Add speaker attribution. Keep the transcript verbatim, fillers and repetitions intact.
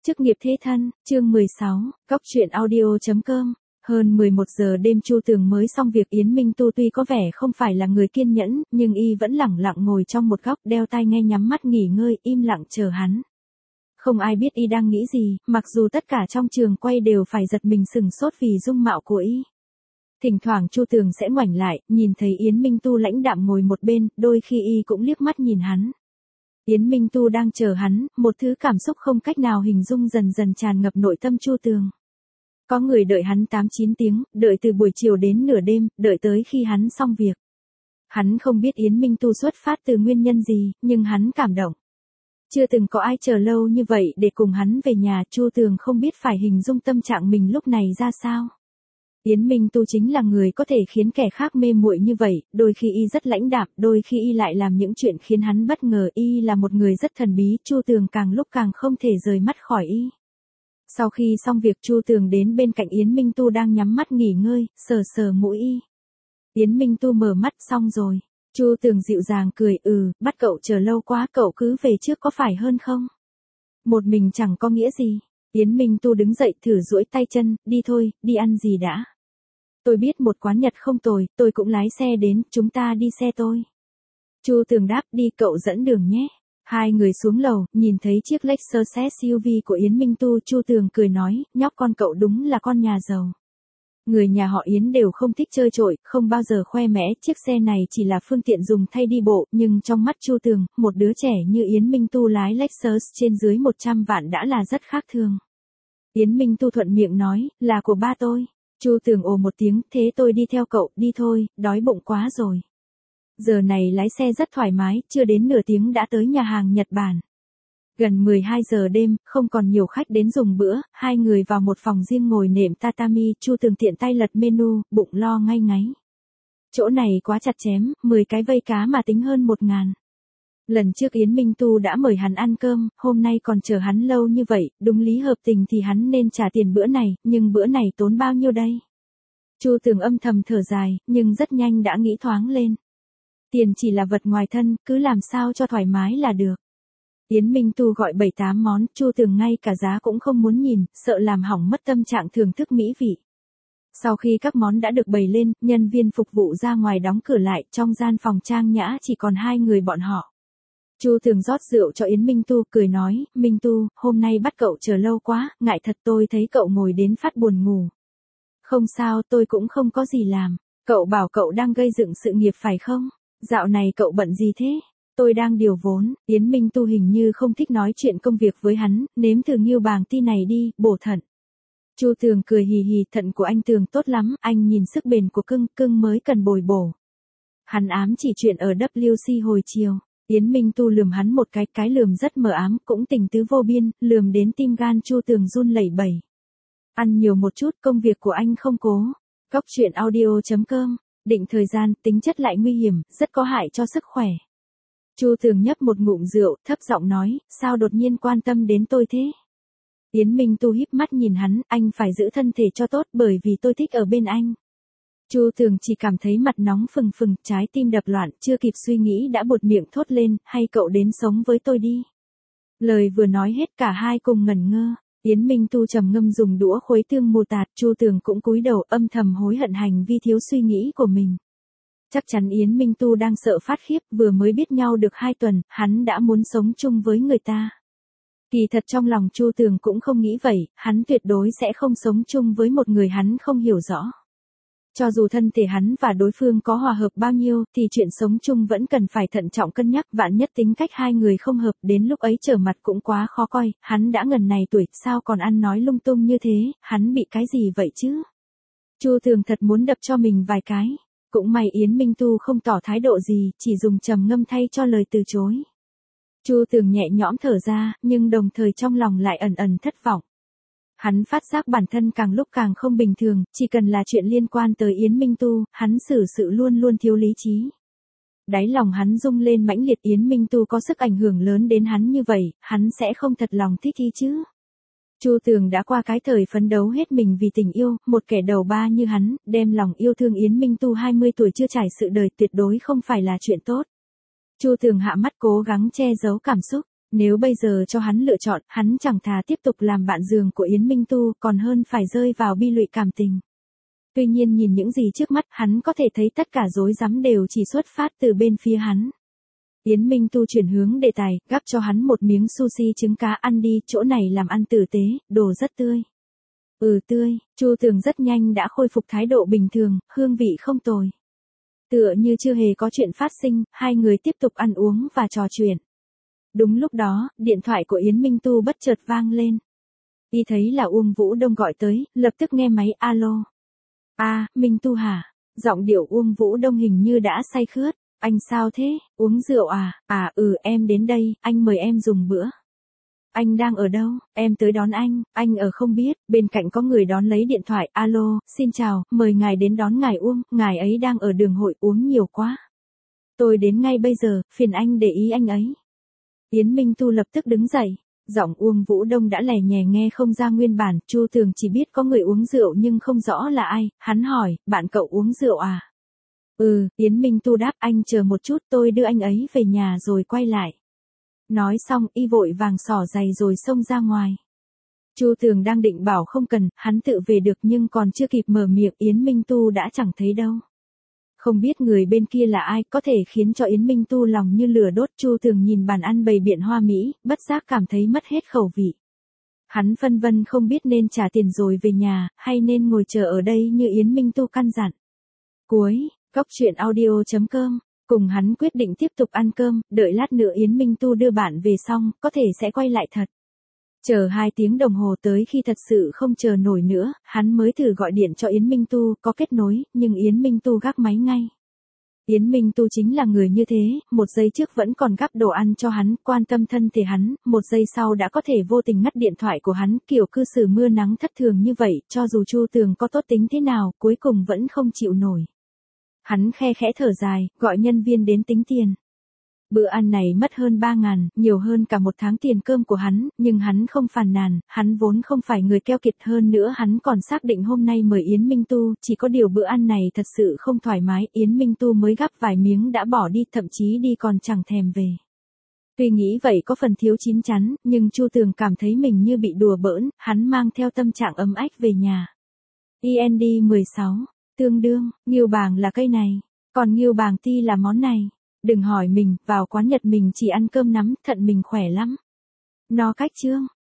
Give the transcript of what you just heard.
Speaker 1: Chức nghiệp thế thân, chương mười sáu, Góc truyện audio chấm com. Hơn mười một giờ đêm Chu Tường mới xong việc. Yến Minh Tu tuy có vẻ không phải là người kiên nhẫn, nhưng y vẫn lẳng lặng ngồi trong một góc, đeo tai nghe nhắm mắt nghỉ ngơi, im lặng chờ hắn. Không ai biết y đang nghĩ gì, mặc dù tất cả trong trường quay đều phải giật mình sừng sốt vì dung mạo của y. Thỉnh thoảng Chu Tường sẽ ngoảnh lại, nhìn thấy Yến Minh Tu lãnh đạm ngồi một bên, đôi khi y cũng liếc mắt nhìn hắn. Yến Minh Tu đang chờ hắn, một thứ cảm xúc không cách nào hình dung dần dần tràn ngập nội tâm Chu Tường. Có người đợi hắn tám chín tiếng, đợi từ buổi chiều đến nửa đêm, đợi tới khi hắn xong việc. Hắn không biết Yến Minh Tu xuất phát từ nguyên nhân gì, nhưng hắn cảm động. Chưa từng có ai chờ lâu như vậy để cùng hắn về nhà. Chu Tường không biết phải hình dung tâm trạng mình lúc này ra sao. Yến Minh Tu chính là người có thể khiến kẻ khác mê muội như vậy, đôi khi y rất lãnh đạm, đôi khi y lại làm những chuyện khiến hắn bất ngờ. Y là một người rất thần bí, Chu Tường càng lúc càng không thể rời mắt khỏi y. Sau khi xong việc, Chu Tường đến bên cạnh Yến Minh Tu đang nhắm mắt nghỉ ngơi, sờ sờ mũi y. Yến Minh Tu mở mắt. Xong rồi. Chu Tường dịu dàng cười, ừ, bắt cậu chờ lâu quá, cậu cứ về trước có phải hơn không? Một mình chẳng có nghĩa gì. Yến Minh Tu đứng dậy thử duỗi tay chân, đi thôi, đi ăn gì đã. Tôi biết một quán Nhật không tồi, tôi cũng lái xe đến, chúng ta đi xe tôi. Chu Tường đáp, đi, cậu dẫn đường nhé. Hai người xuống lầu, nhìn thấy chiếc Lexus ét u vê của Yến Minh Tu, Chu Tường cười nói, nhóc con cậu đúng là con nhà giàu. Người nhà họ Yến đều không thích chơi trội, không bao giờ khoe mẽ, chiếc xe này chỉ là phương tiện dùng thay đi bộ, nhưng trong mắt Chu Tường, một đứa trẻ như Yến Minh Tu lái Lexus trên dưới một trăm vạn đã là rất khác thường. Yến Minh Tu thuận miệng nói, là của ba tôi. Chu Tường ồ một tiếng, thế tôi đi theo cậu, đi thôi, đói bụng quá rồi. Giờ này lái xe rất thoải mái, chưa đến nửa tiếng đã tới nhà hàng Nhật Bản. Gần mười hai giờ đêm, không còn nhiều khách đến dùng bữa, hai người vào một phòng riêng ngồi nệm tatami, Chu Tường tiện tay lật menu, bụng lo ngay ngáy. Chỗ này quá chặt chém, mười cái vây cá mà tính hơn một ngàn. Lần trước Yến Minh Tu đã mời hắn ăn cơm, hôm nay còn chờ hắn lâu như vậy, đúng lý hợp tình thì hắn nên trả tiền bữa này, nhưng bữa này tốn bao nhiêu đây? Chu Tường âm thầm thở dài, nhưng rất nhanh đã nghĩ thoáng lên. Tiền chỉ là vật ngoài thân, cứ làm sao cho thoải mái là được. Yến Minh Tu gọi bảy tám món, Chu Tường ngay cả giá cũng không muốn nhìn, sợ làm hỏng mất tâm trạng thưởng thức mỹ vị. Sau khi các món đã được bày lên, nhân viên phục vụ ra ngoài đóng cửa lại, trong gian phòng trang nhã chỉ còn hai người bọn họ. Chu Tường rót rượu cho Yến Minh Tu, cười nói, Minh Tu, hôm nay bắt cậu chờ lâu quá, ngại thật, tôi thấy cậu ngồi đến phát buồn ngủ. Không sao, tôi cũng không có gì làm. Cậu bảo cậu đang gây dựng sự nghiệp phải không? Dạo này cậu bận gì thế? Tôi đang điều vốn. Yến Minh Tu hình như không thích nói chuyện công việc với hắn, nếm thử nghêu bàng ti này đi, bổ thận. Chu Tường cười hì hì, thận của anh Tường tốt lắm, anh nhìn sức bền của cưng, cưng mới cần bồi bổ. Hắn ám chỉ chuyện ở vê kép xê hồi chiều. Yến Minh Tu lườm hắn một cái, cái lườm rất mờ ám, cũng tình tứ vô biên, lườm đến tim gan Chu Tường run lẩy bẩy. Ăn nhiều một chút, công việc của anh không cố. Góc truyện audio chấm com, định thời gian, tính chất lại nguy hiểm, rất có hại cho sức khỏe. Chu Tường nhấp một ngụm rượu, thấp giọng nói, sao đột nhiên quan tâm đến tôi thế? Yến Minh Tu híp mắt nhìn hắn, anh phải giữ thân thể cho tốt bởi vì tôi thích ở bên anh. Chu Tường chỉ cảm thấy mặt nóng phừng phừng, trái tim đập loạn, chưa kịp suy nghĩ đã buột miệng thốt lên, hay cậu đến sống với tôi đi. Lời vừa nói hết cả hai cùng ngẩn ngơ. Yến Minh Tu trầm ngâm dùng đũa khuấy tương mù tạt, Chu Tường cũng cúi đầu âm thầm hối hận hành vi thiếu suy nghĩ của mình. Chắc chắn Yến Minh Tu đang sợ phát khiếp, vừa mới biết nhau được hai tuần, hắn đã muốn sống chung với người ta. Kỳ thật trong lòng Chu Tường cũng không nghĩ vậy, hắn tuyệt đối sẽ không sống chung với một người hắn không hiểu rõ. Cho dù thân thể hắn và đối phương có hòa hợp bao nhiêu, thì chuyện sống chung vẫn cần phải thận trọng cân nhắc, vạn nhất tính cách hai người không hợp, đến lúc ấy trở mặt cũng quá khó coi, hắn đã ngần này tuổi, sao còn ăn nói lung tung như thế, hắn bị cái gì vậy chứ? Chu Tường thật muốn đập cho mình vài cái, cũng may Yến Minh Tu không tỏ thái độ gì, chỉ dùng trầm ngâm thay cho lời từ chối. Chu Tường nhẹ nhõm thở ra, nhưng đồng thời trong lòng lại ẩn ẩn thất vọng. Hắn phát giác bản thân càng lúc càng không bình thường, chỉ cần là chuyện liên quan tới Yến Minh Tu, hắn xử sự luôn luôn thiếu lý trí. Đáy lòng hắn rung lên mãnh liệt, Yến Minh Tu có sức ảnh hưởng lớn đến hắn như vậy, hắn sẽ không thật lòng thích y chứ. Chu Tường đã qua cái thời phấn đấu hết mình vì tình yêu, một kẻ đầu ba như hắn, đem lòng yêu thương Yến Minh Tu hai mươi tuổi chưa trải sự đời tuyệt đối không phải là chuyện tốt. Chu Tường hạ mắt cố gắng che giấu cảm xúc. Nếu bây giờ cho hắn lựa chọn, hắn chẳng thà tiếp tục làm bạn giường của Yến Minh Tu, còn hơn phải rơi vào bi lụy cảm tình. Tuy nhiên nhìn những gì trước mắt, hắn có thể thấy tất cả rối rắm đều chỉ xuất phát từ bên phía hắn. Yến Minh Tu chuyển hướng đề tài, gắp cho hắn một miếng sushi trứng cá, ăn đi, chỗ này làm ăn tử tế, đồ rất tươi. Ừ tươi, Chu Tường rất nhanh đã khôi phục thái độ bình thường, hương vị không tồi. Tựa như chưa hề có chuyện phát sinh, hai người tiếp tục ăn uống và trò chuyện. Đúng lúc đó, điện thoại của Yến Minh Tu bất chợt vang lên. Y thấy là Uông Vũ Đông gọi tới, lập tức nghe máy, alo. À, Minh Tu hả? Giọng điệu Uông Vũ Đông hình như đã say khướt. Anh sao thế, uống rượu à? À ừ, em đến đây, anh mời em dùng bữa. Anh đang ở đâu? Em tới đón anh, anh ở không biết. Bên cạnh có người đón lấy điện thoại, alo, xin chào, mời ngài đến đón ngài Uông, ngài ấy đang ở đường hội, uống nhiều quá. Tôi đến ngay bây giờ, phiền anh để ý anh ấy. Yến Minh Tu lập tức đứng dậy. Giọng Uông Vũ Đông đã lè nhè nghe không ra nguyên bản, Chu Tường chỉ biết có người uống rượu nhưng không rõ là ai, hắn hỏi, bạn cậu uống rượu à? Ừ, Yến Minh Tu đáp, anh chờ một chút, tôi đưa anh ấy về nhà rồi quay lại. Nói xong, y vội vàng xỏ giày rồi xông ra ngoài. Chu Tường đang định bảo không cần, hắn tự về được nhưng còn chưa kịp mở miệng, Yến Minh Tu đã chẳng thấy đâu. Không biết người bên kia là ai, có thể khiến cho Yến Minh Tu lòng như lửa đốt. Chu Tường nhìn bàn ăn bày biện hoa mỹ, bất giác cảm thấy mất hết khẩu vị. Hắn phân vân không biết nên trả tiền rồi về nhà, hay nên ngồi chờ ở đây như Yến Minh Tu căn dặn. Cuối, Cóc truyện audio chấm com, cùng hắn quyết định tiếp tục ăn cơm, đợi lát nữa Yến Minh Tu đưa bạn về xong, có thể sẽ quay lại thật. Chờ hai tiếng đồng hồ tới khi thật sự không chờ nổi nữa, hắn mới thử gọi điện cho Yến Minh Tu, có kết nối, nhưng Yến Minh Tu gác máy ngay. Yến Minh Tu chính là người như thế, một giây trước vẫn còn gắp đồ ăn cho hắn, quan tâm thân thể hắn, một giây sau đã có thể vô tình ngắt điện thoại của hắn, kiểu cư xử mưa nắng thất thường như vậy, cho dù Chu Tường có tốt tính thế nào, cuối cùng vẫn không chịu nổi. Hắn khe khẽ thở dài, gọi nhân viên đến tính tiền. Bữa ăn này mất hơn ba ngàn, nhiều hơn cả một tháng tiền cơm của hắn, nhưng hắn không phàn nàn, hắn vốn không phải người keo kiệt, hơn nữa hắn còn xác định hôm nay mời Yến Minh Tu, chỉ có điều bữa ăn này thật sự không thoải mái, Yến Minh Tu mới gắp vài miếng đã bỏ đi, thậm chí đi còn chẳng thèm về. Tuy nghĩ vậy có phần thiếu chín chắn, nhưng Chu Tường cảm thấy mình như bị đùa bỡn, hắn mang theo tâm trạng ấm ách về nhà. i en đê mười sáu, tương đương, nghêu bàng là cây này, còn nghêu bàng ti là món này. Đừng hỏi mình, vào quán Nhật mình chỉ ăn cơm nắm, thận mình khỏe lắm. No cách chương.